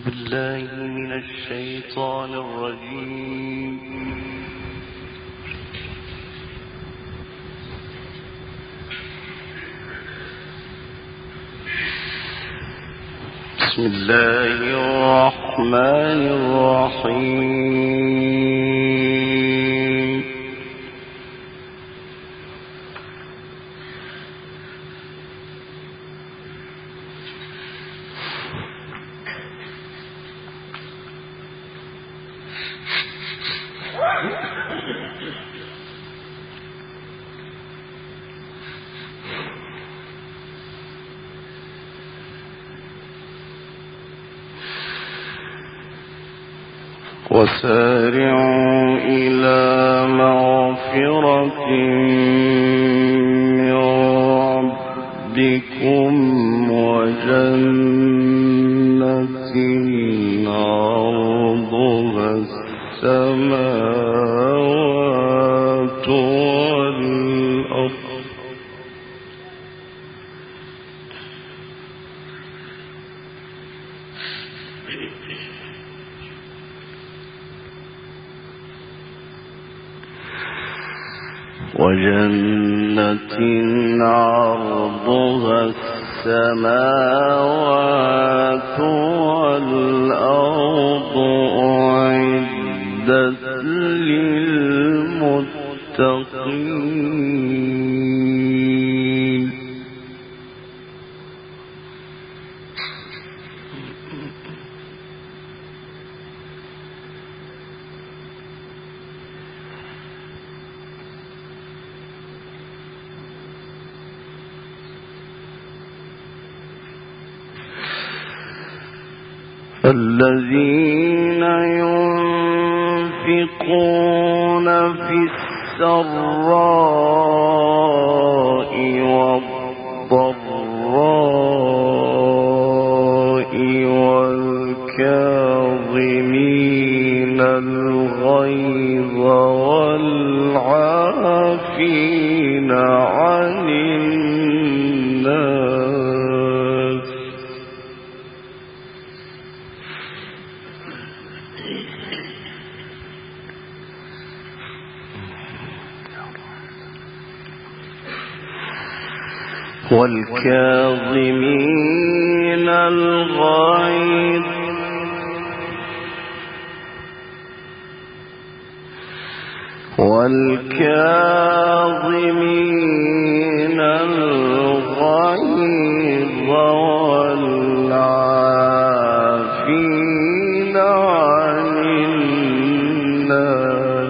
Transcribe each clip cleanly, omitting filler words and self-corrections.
بالله من الشيطان الرجيم. بسم الله الرحمن الرحيم. وسارعوا إلى مغفرة من ربكم وجنة عرضها السماوات والأرض عرضها السماوات والأرض أعدت للمتقين. الذين ينفقون في السراء والضراء والكاظمين الغيظ والعافين عن الناس والكاظمين الغيظ والعافين عن الناس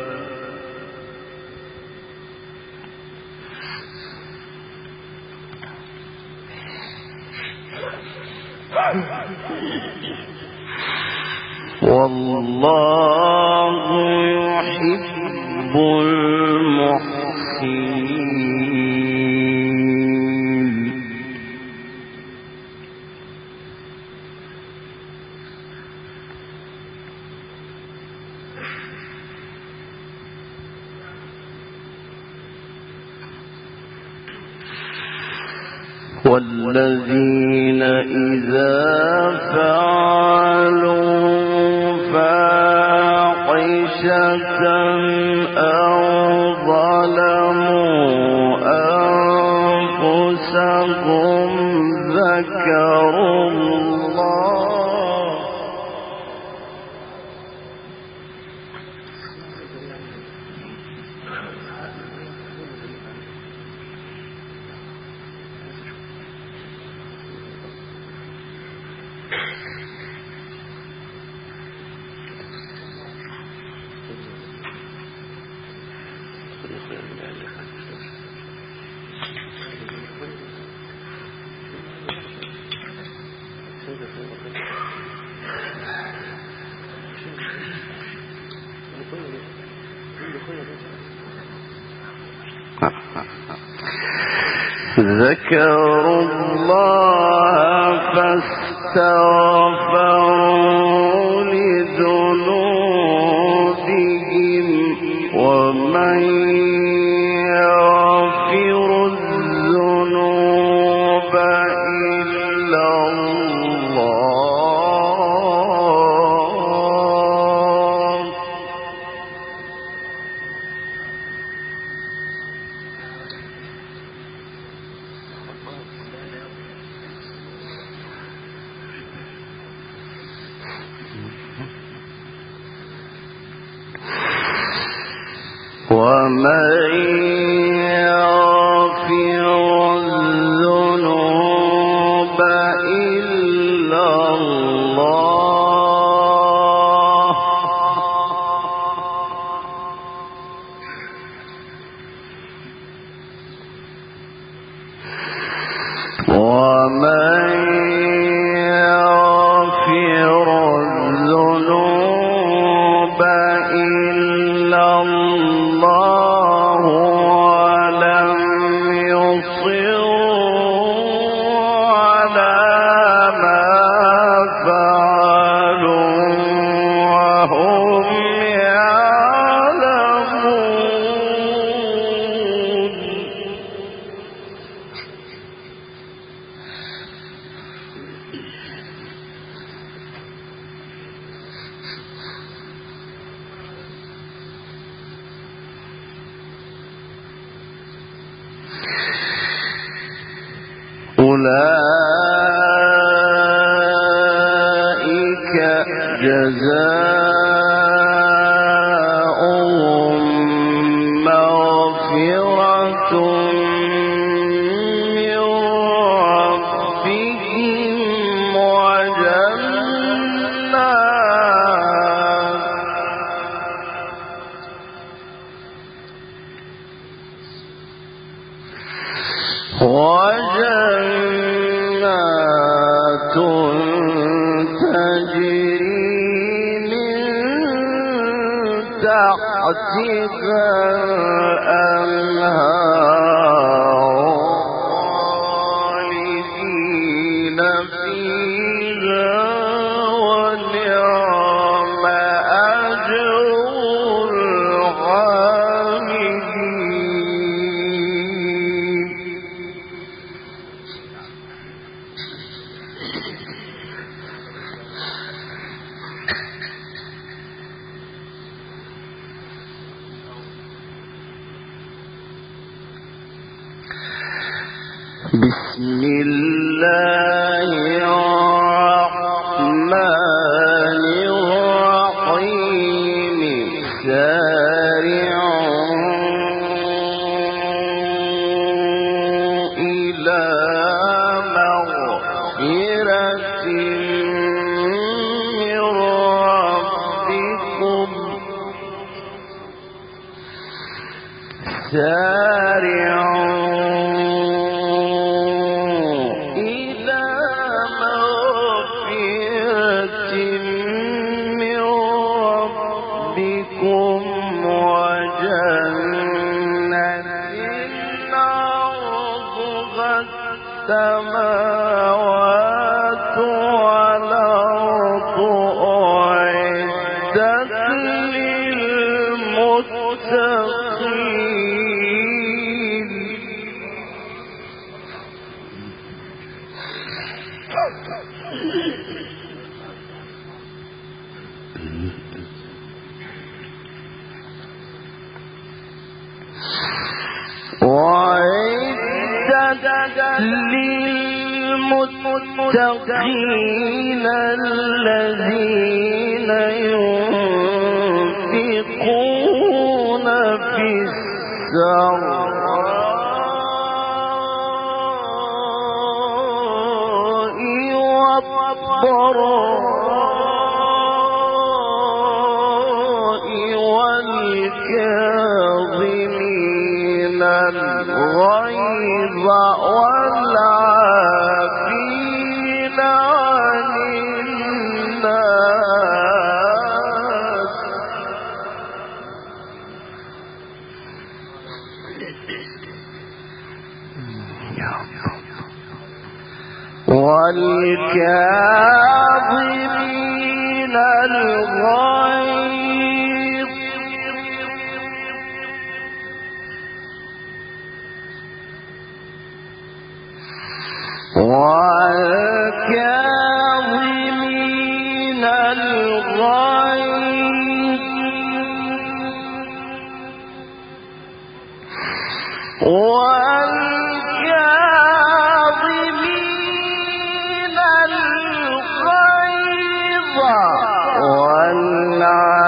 والله يحب المحسنين. والذين إذا فعلوا فاحشة أو ظلموا أنفسهم ذكروا الله ذكروا الله فاستغفروا لذنوبهم ومن يغفر الذنوب إلا الله أولئك جزاؤهم مغفرة من ربهم وجنات تجري من تحتها الأنهار خالدين فيها ونعم أجر بسم الله الرحمن الرحيم سارعوا إلى مغفرة من ربكم السماوات والأرض أعدت للمتقين للمتقين الذين ينفقون في السراء والضراء والكاظمين الغيظ والعافين عن الناس والكاظمين الغيظ والكاظمين الغيظ والكاظمين الغيظ والعافين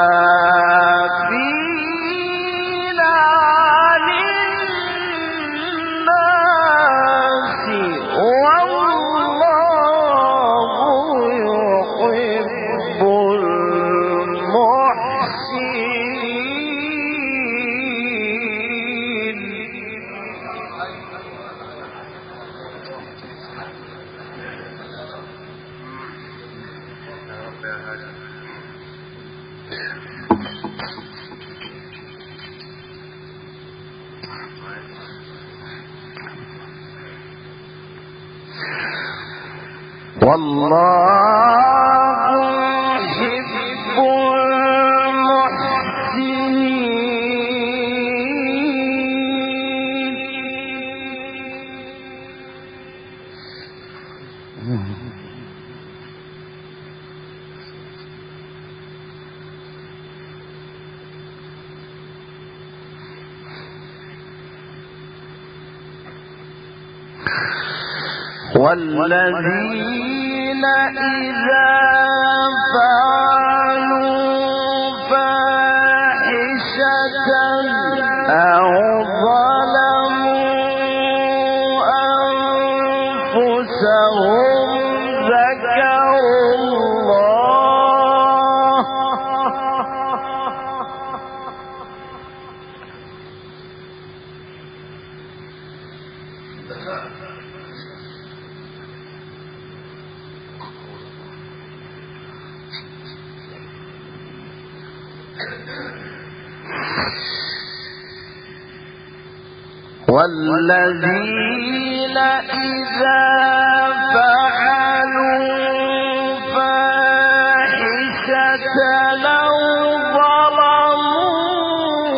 والله يحب والذين إذا فعلوا فاحشة أو ظلموا أنفسهم ذكروا الله والذين إذا فعلوا فاحشة أو ظلموا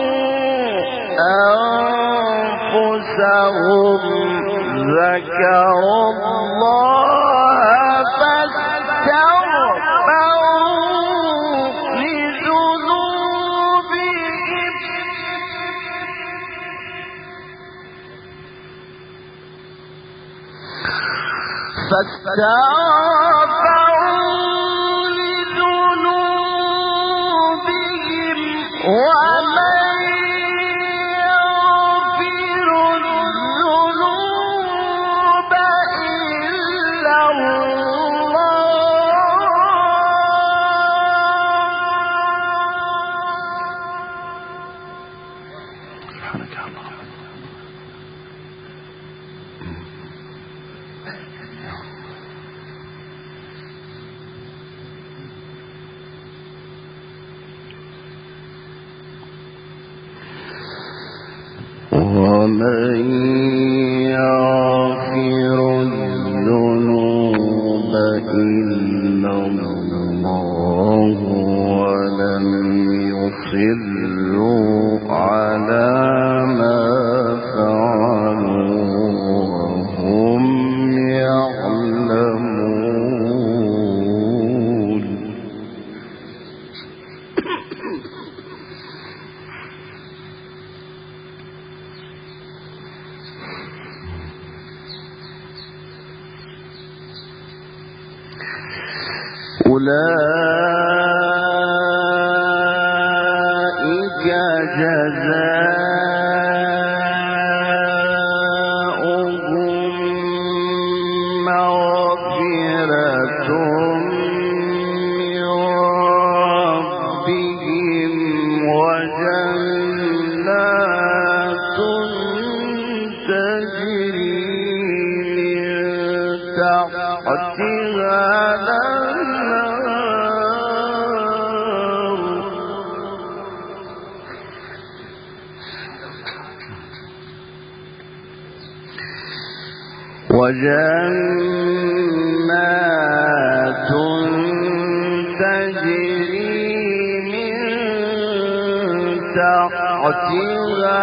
أنفسهم ذكروا الله فاستغفروا لذنوبهم ومن يغفر الذنوب إلا ومن يغفر الذنوب إلا الله ولم يصروا على ما فعلوا وهم يعلمون أولئك جزاؤهم مغفرة من ربهم وجنات تجري من تحتها وجنات تجري من تحتها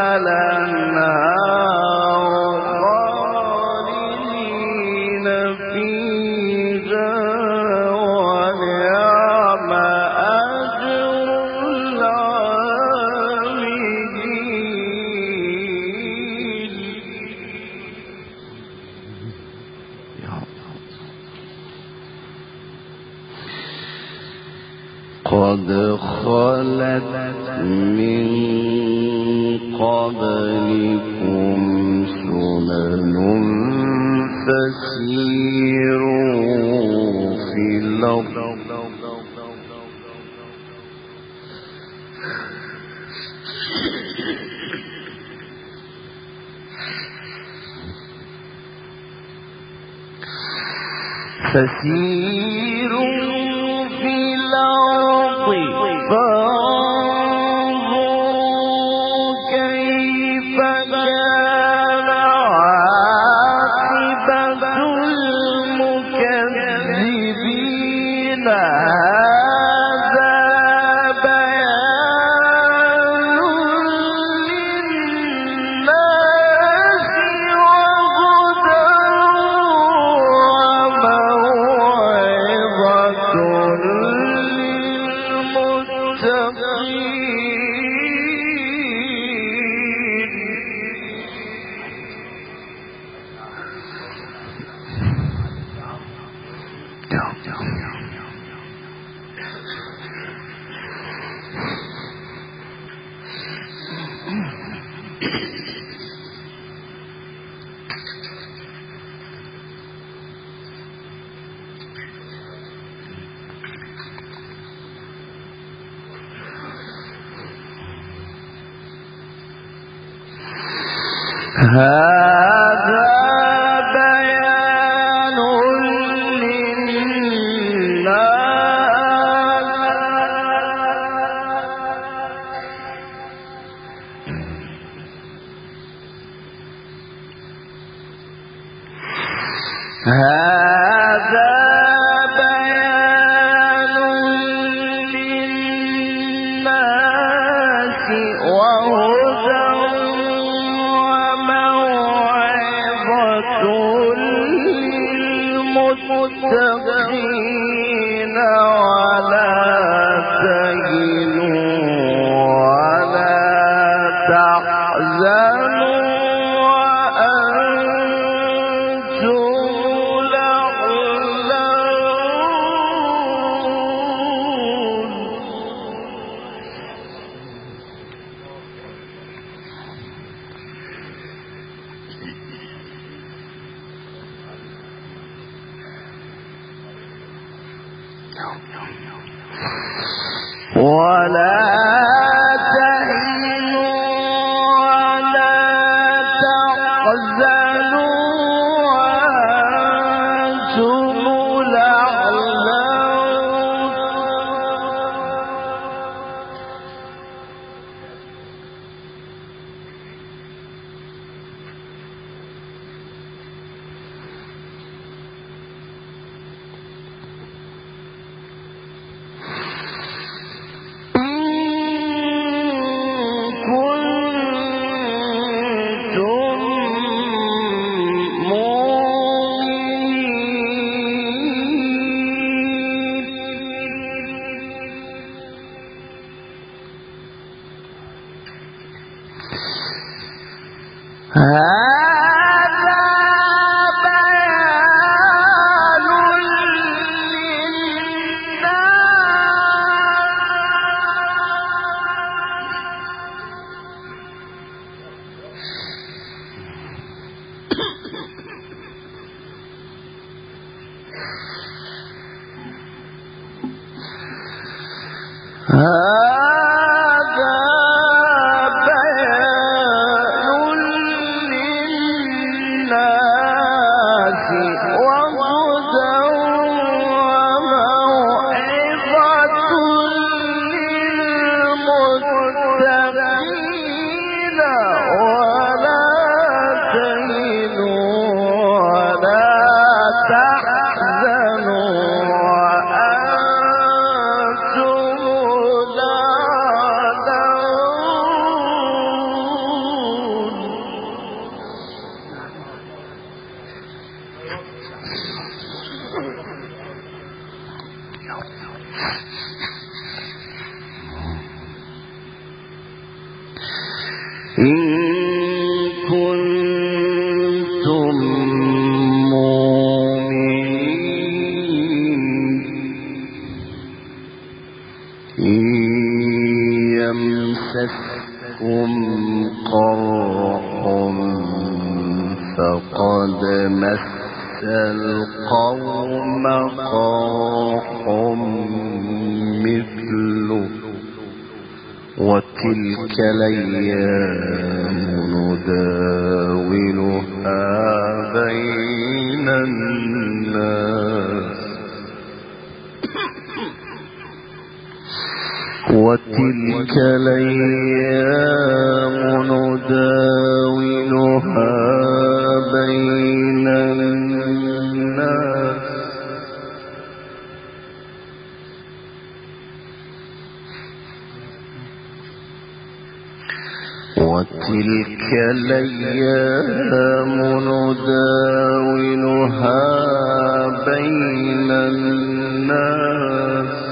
الأنهار خالدين فيها ونعم أجر العاملين. قد خلت من قبلكم سنن فسيروا في الأرض فسيروا هذا بيان للناس هذا بيان للناس وهدى للمتقين ولا تهنوا ولا تحزنوا ولا تهنوا ولا تحزنوا وأنتم الأعلون هذا بيان إن كنتم مؤمنين إن يمسسكم قرح فقد مس القوم قرح مثله وتلك الأيام نداولها بين الناس وتلك الأيام نداولها بين الناس وتلك الأيام نداولها بين الناس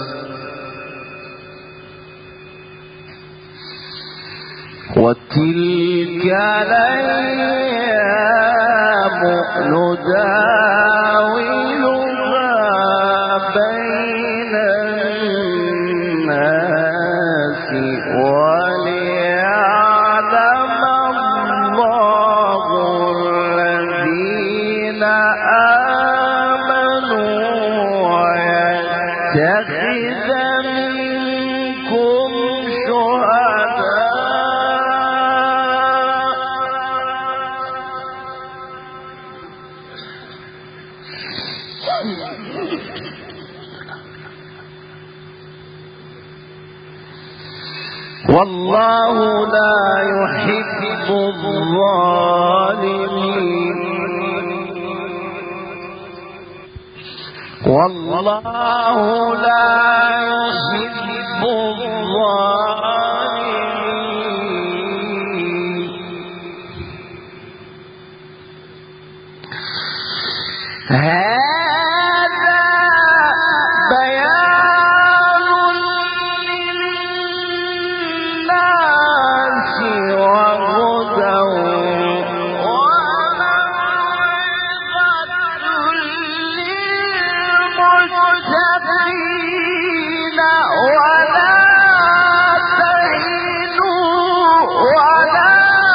وتلك الأيام نداولها بين الناس وليعلم الله الذين آمنوا ويتخذ منكم والله لا يحب الظالمين والله لا يحب الظالمين هذا بيان للناس وهدى وموعظة للمتقين ولا تهنوا ولا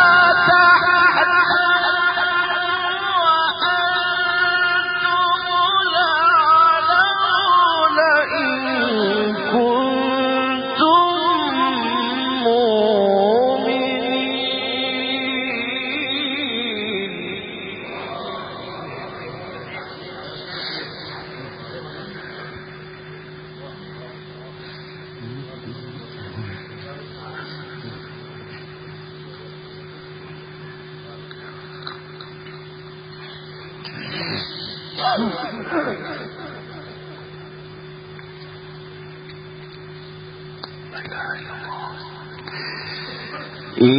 إن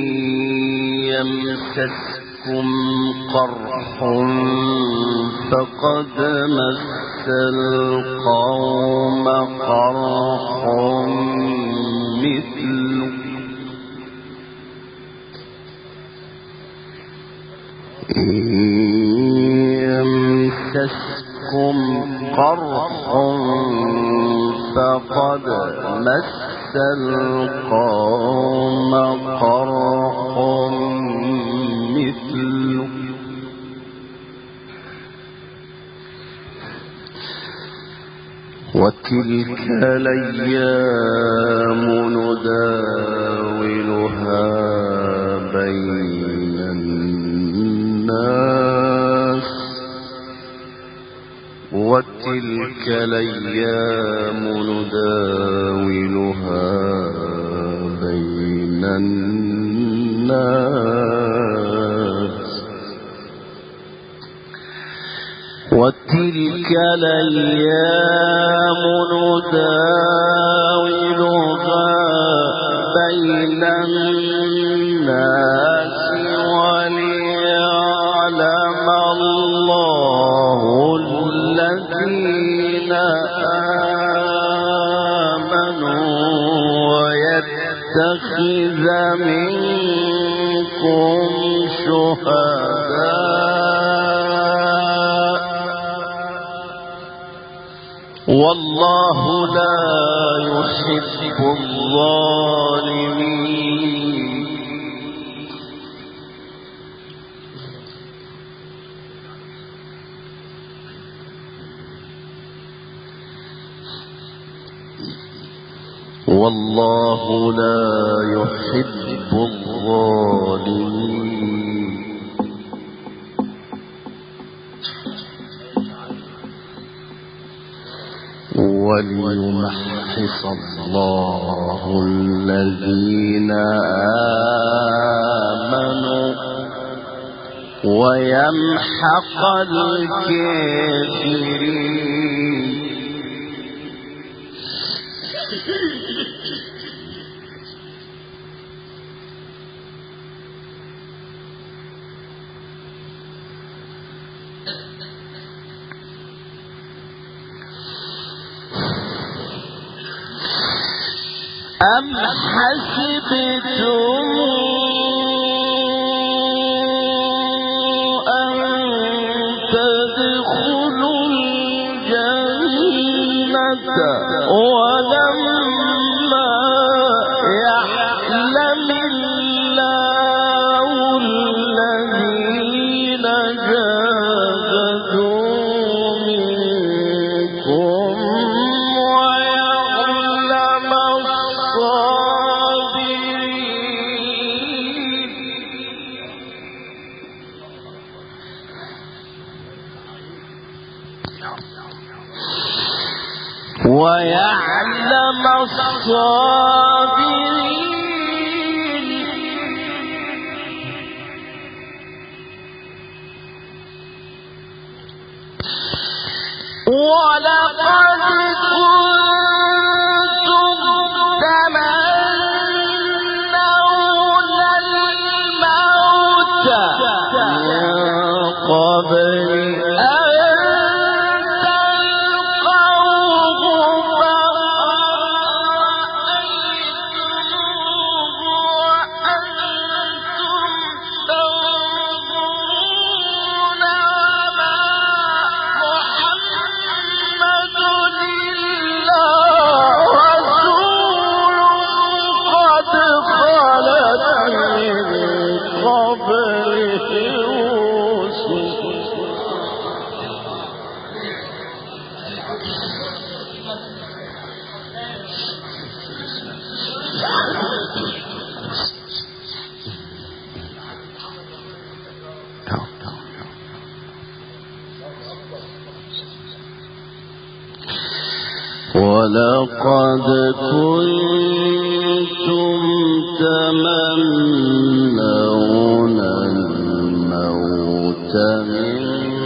يمسسكم قرح فقد مس القوم قرح مثله إن يمسسكم قرح فقد مس القوم قرح مثله وتلك الأيام نداولها بين الناس وتلك الأيام نداولها بين الناس وتلك الأيام نداولها بين الناس وليعلم الله الذين آمنوا ويتخذ منكم شهداء والله لا يحب الظالمين والله لا يحب الظالمين وليمحص ليمحص الله الذين آمنوا ويمحق الكافرين. أم حسبتم أن تدخلوا الجنة ولما يعلم الله الذين جاهدوا منكم ويعلم الصابرين. ولقد كنتم تمنون الموت من قبل ولقد كنتم تمنون الموت من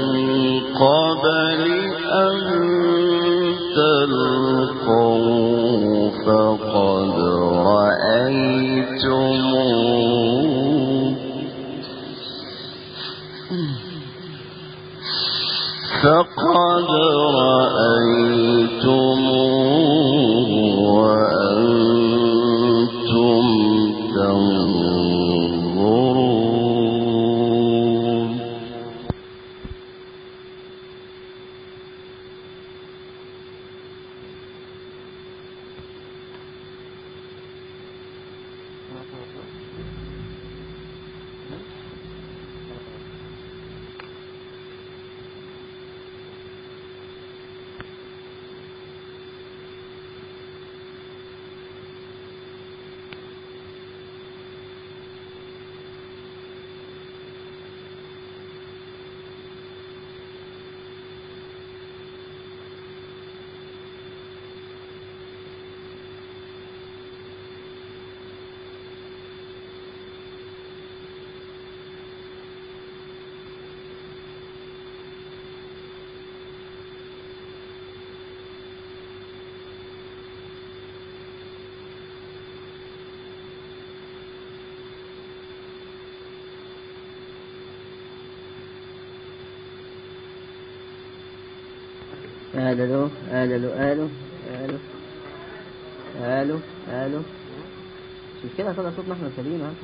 قبل أن تلقوا فقد رأيتموه وأنتم تنظرون. الو الو الو الو الو الو مش كده طلع صوتنا احنا سليم. ها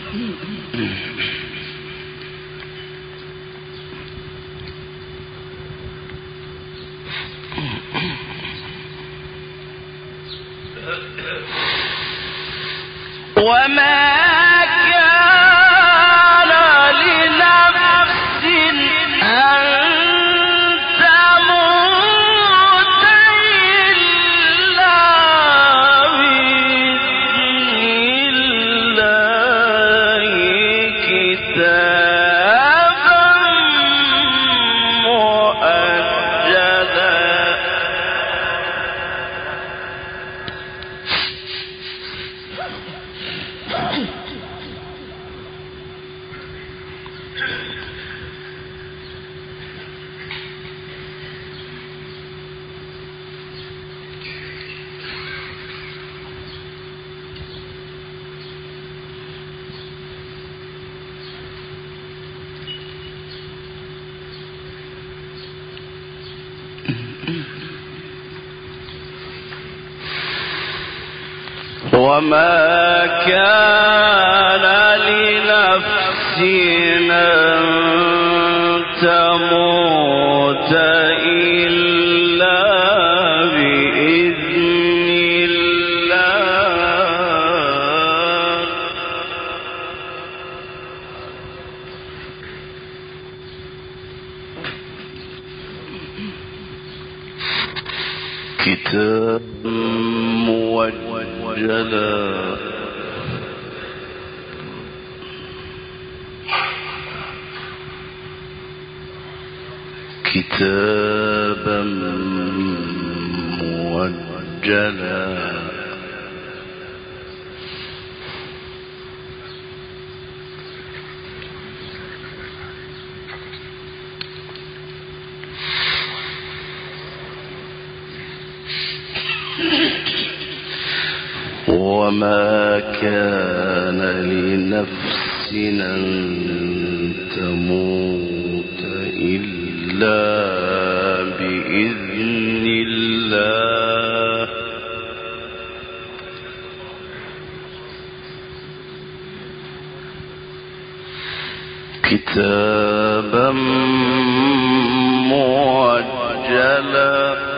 وما كان لنفس أن تموت إلا بإذن الله كتاب موجلا كتابا موجلا وما كان لنفس أن تموت إلا بإذن الله كتابا موجلا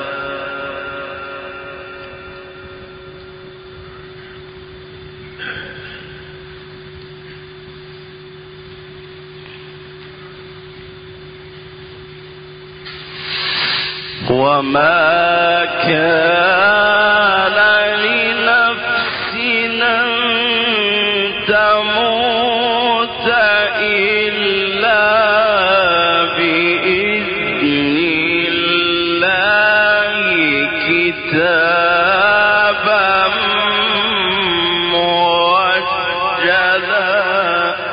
وما كان لنفس أن تموت إلا بإذن الله كتابا موجلا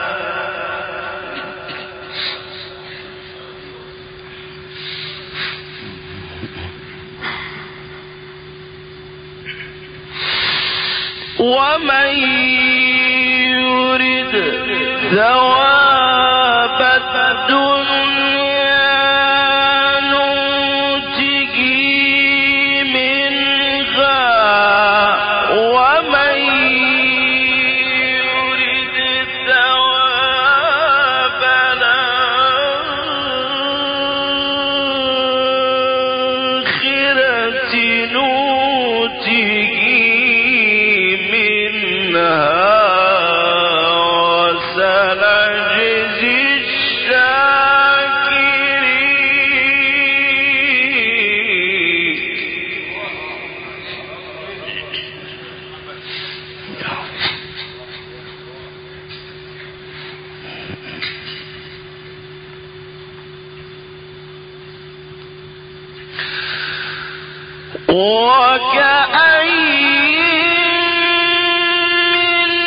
ومن يرد ثواب الدنيا نؤته منها ومن يرد ثواب الآخرة نؤته وسنجزي الشاكرين وكأين من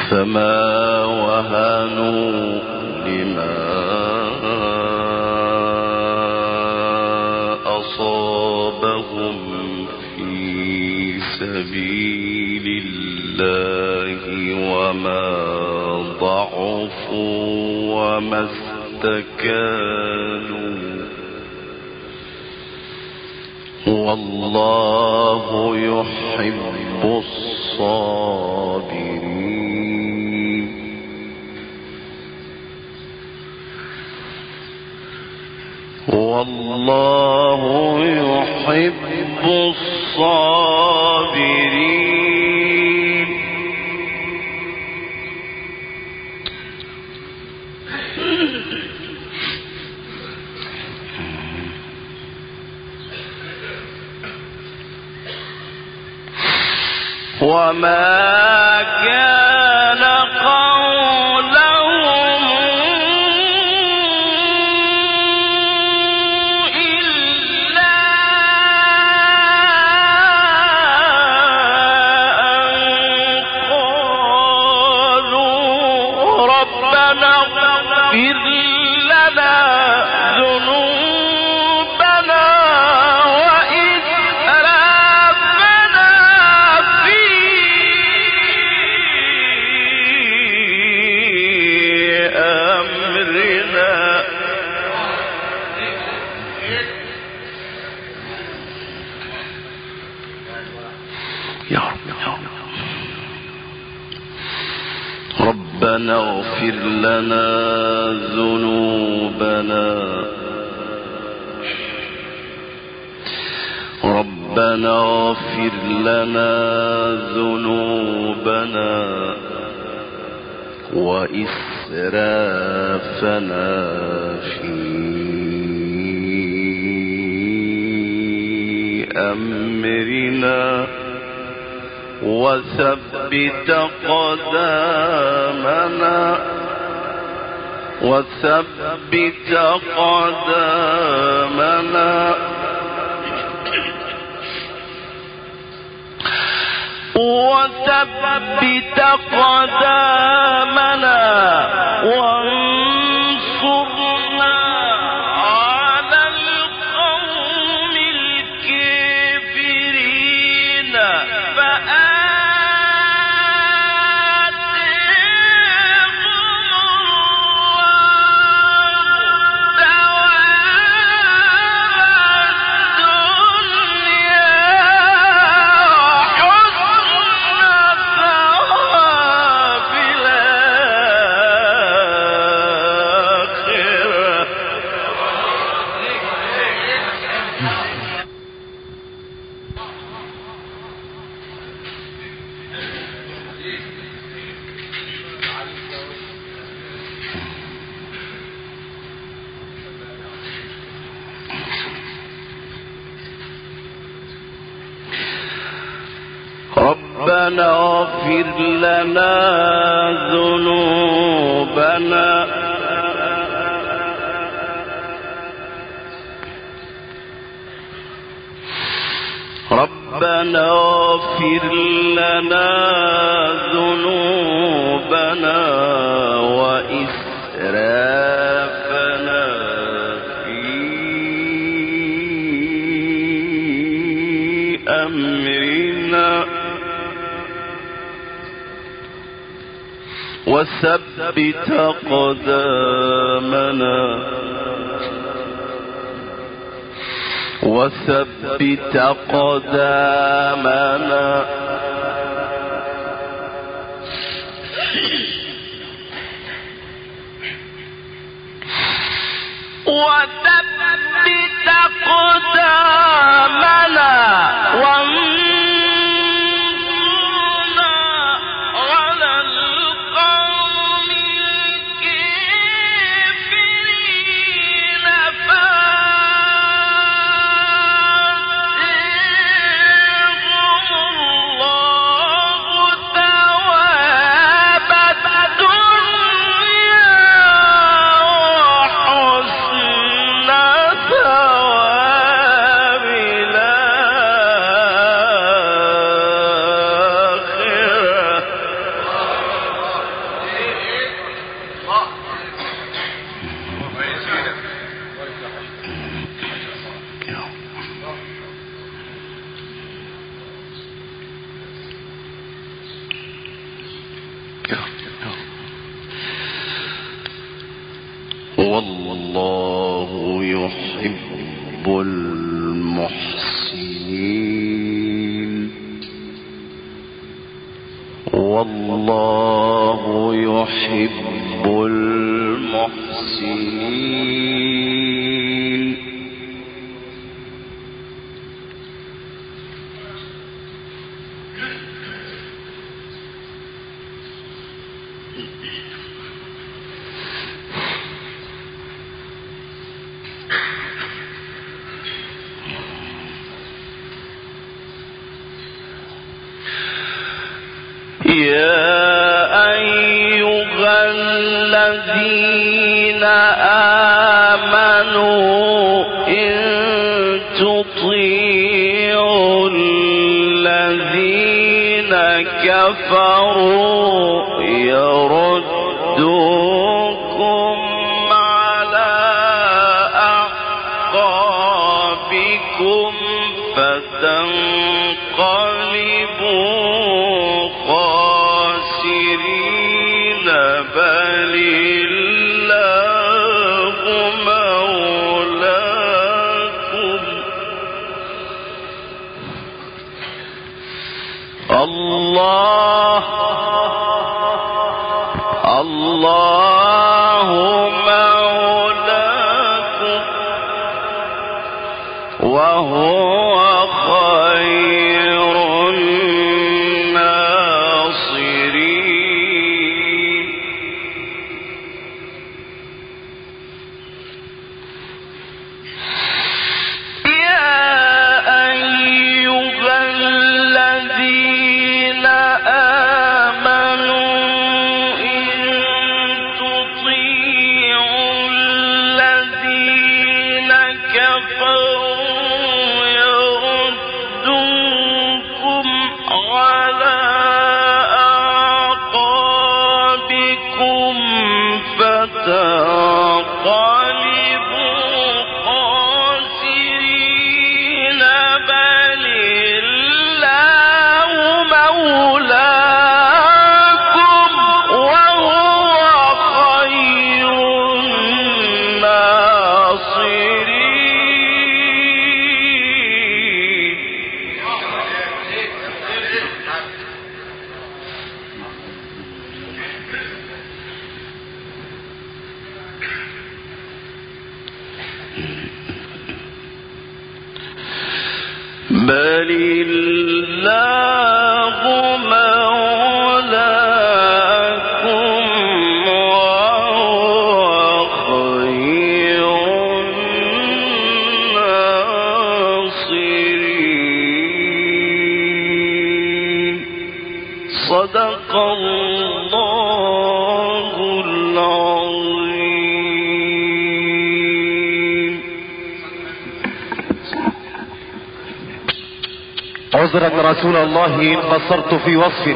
فما وهنوا لما أصابهم في سبيل الله وما ضعفوا وما استكانوا والله يحب الصابرين والله يحب الصابرين وما كان قولهم إلا أن قالوا ربنا اغفر لنا ذنوبنا وإسرافنا في أمرنا يا رب ربنا اغفر لنا ذنوبنا ربنا اغفر لنا ذنوبنا وإسرافنا في أمرنا وثبت قدامنا وثبت قدامنا وثبت قدامنا وانصرنا على القوم الكافرين ربنا اغفر لنا ذنوبنا ربنا اغفر لنا ذنوبنا وإسرافنا في أمرنا وثبت قدامنا وثبت قدامنا وثبت قدامنا وانصرنا على القوم الكافرين فآتهم الله ثواب الدنيا وحسن ثواب الآخرة. والله يحب المحسنين والله يحب المحسنين. يا أيها الذين آمنوا إن تطيعوا الذين كفروا يردوكم على أعقابكم فتنقلبوا خاسرين بل الله مولاكم الله مولاكم وهو خير الناصرين. يا أيها الذين آمنوا إن تطيعوا الذين كفروا يردوكم على أعقابكم فتنقلبوا خاسرين بل الله مولاكم وهو خير الناصرين. بل الله مولاكم وهو خير الناصرين. صدق الله العظيم. عذرا رسول الله إن قصرت في وصف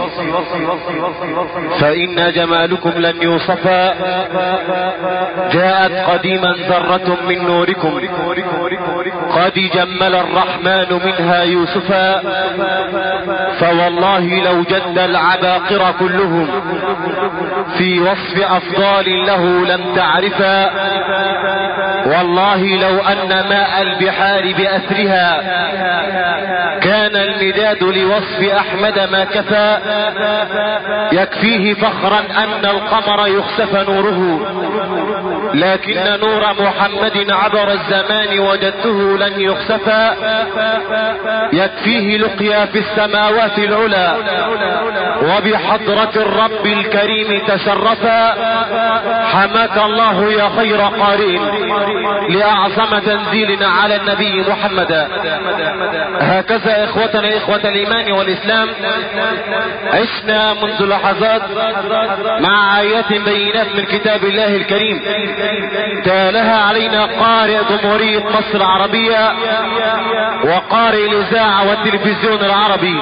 فإن جمالكم لن يوصفا. جاءت قديما ذرة من نوركم قد جمل الرحمن منها يوسفا. فوالله لو جد العباقرة كلهم في وصف أفضال له لم تعرفا. والله لو أن ماء البحار بأسرها كان المداد لوصف أحمد ما كفى. يكفيه فخرا أن القمر يخسف نوره لكن نور محمد عبر الزمان وجدته لن يخسفا. يكفيه لقيا في السماوات العلا وبحضرة الرب الكريم تشرفا. حماك الله يا خير قارئ لأعظم تنزيل على النبي محمد. هكذا إخوتنا إخوة الإيمان والإسلام عشنا منذ لحظات مع آيات بينات من كتاب الله الكريم تالها علينا قارئ جمهورية مصر العربية وقارئ الإذاعة والتلفزيون العربي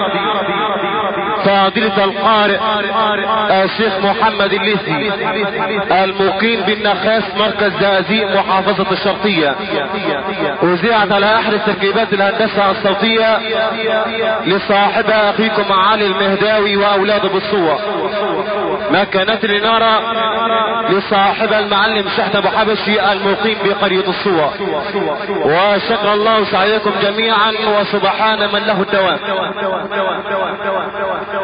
فضيلة القارئ الشيخ محمد الليثي المقيم بالنخاس مركز زقازيق محافظة الشرقية. وزعت على احد تركيبات الهندسة الصوتية لصاحبها اخيكم علي المهداوي واولاده بالصور. مكانات الانارة لصاحب المعلم شحن ابو حبشي المقيم بقرية الصور. وشكر الله سعيكم جميعا، وسبحان من له الدوام.